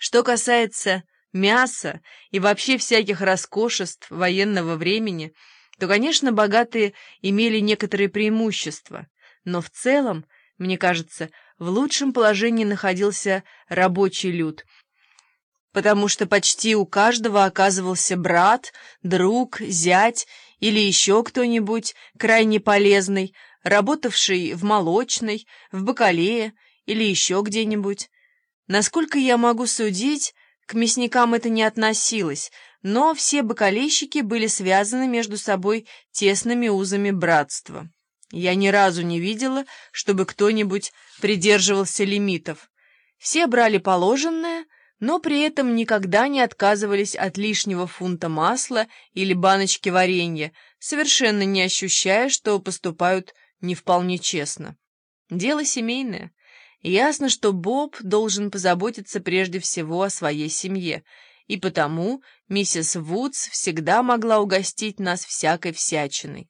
Что касается мяса и вообще всяких роскошеств военного времени, то, конечно, богатые имели некоторые преимущества, но в целом, мне кажется, в лучшем положении находился рабочий люд, потому что почти у каждого оказывался брат, друг, зять или еще кто-нибудь крайне полезный, работавший в молочной, в бакалее или еще где-нибудь. Насколько я могу судить, к мясникам это не относилось, но все бакалейщики были связаны между собой тесными узами братства. Я ни разу не видела, чтобы кто-нибудь придерживался лимитов. Все брали положенное, но при этом никогда не отказывались от лишнего фунта масла или баночки варенья, совершенно не ощущая, что поступают не вполне честно. Дело семейное. Ясно, что Боб должен позаботиться прежде всего о своей семье, и потому миссис Вудс всегда могла угостить нас всякой всячиной.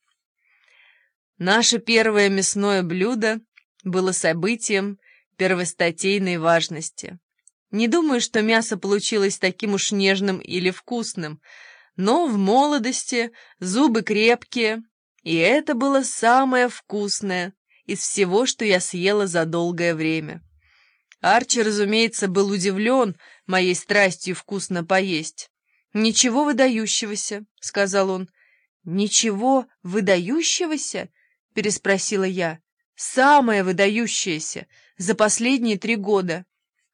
Наше первое мясное блюдо было событием первостатейной важности. Не думаю, что мясо получилось таким уж нежным или вкусным, но в молодости зубы крепкие, и это было самое вкусное из всего, что я съела за долгое время. Арчи, разумеется, был удивлен моей страстью вкусно поесть. «Ничего выдающегося», — сказал он. «Ничего выдающегося?» — переспросила я. «Самое выдающееся за последние 3 года».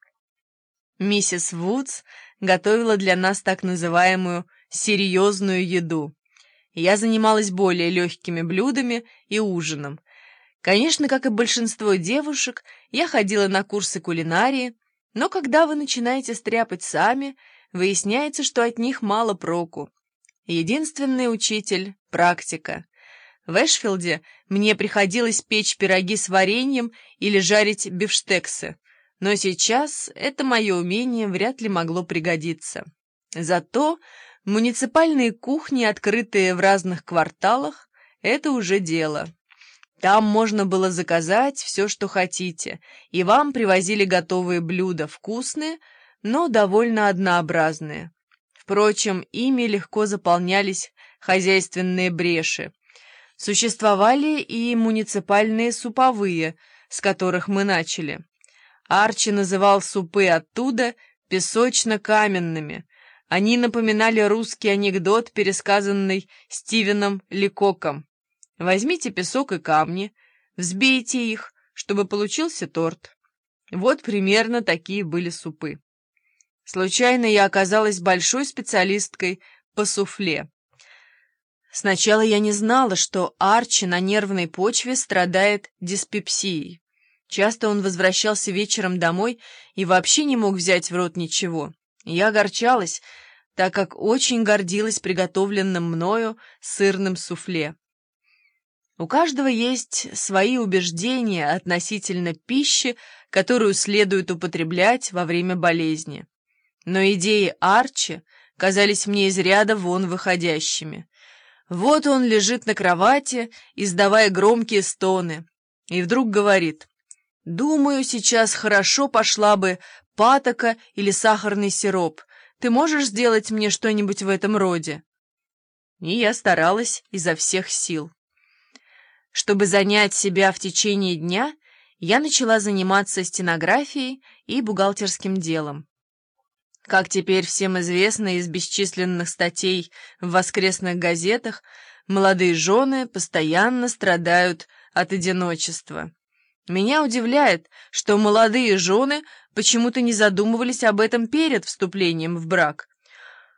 Миссис Вудс готовила для нас так называемую «серьезную еду». Я занималась более легкими блюдами и ужином. Конечно, как и большинство девушек, я ходила на курсы кулинарии, но когда вы начинаете стряпать сами, выясняется, что от них мало проку. Единственный учитель — практика. В Эшфилде мне приходилось печь пироги с вареньем или жарить бифштексы, но сейчас это мое умение вряд ли могло пригодиться. Зато муниципальные кухни, открытые в разных кварталах, это уже дело. Там можно было заказать все, что хотите, и вам привозили готовые блюда, вкусные, но довольно однообразные. Впрочем, ими легко заполнялись хозяйственные бреши. Существовали и муниципальные суповые, с которых мы начали. Арчи называл супы оттуда песочно-каменными. Они напоминали русский анекдот, пересказанный Стивеном Ликоком. Возьмите песок и камни, взбейте их, чтобы получился торт. Вот примерно такие были супы. Случайно я оказалась большой специалисткой по суфле. Сначала я не знала, что Арчи на нервной почве страдает диспепсией. Часто он возвращался вечером домой и вообще не мог взять в рот ничего. Я огорчалась, так как очень гордилась приготовленным мною сырным суфле. У каждого есть свои убеждения относительно пищи, которую следует употреблять во время болезни. Но идеи Арчи казались мне из ряда вон выходящими. Вот он лежит на кровати, издавая громкие стоны, и вдруг говорит: «Думаю, сейчас хорошо пошла бы патока или сахарный сироп. Ты можешь сделать мне что-нибудь в этом роде?» И я старалась изо всех сил. Чтобы занять себя в течение дня, я начала заниматься стенографией и бухгалтерским делом. Как теперь всем известно из бесчисленных статей в воскресных газетах, молодые жены постоянно страдают от одиночества. Меня удивляет, что молодые жены почему-то не задумывались об этом перед вступлением в брак.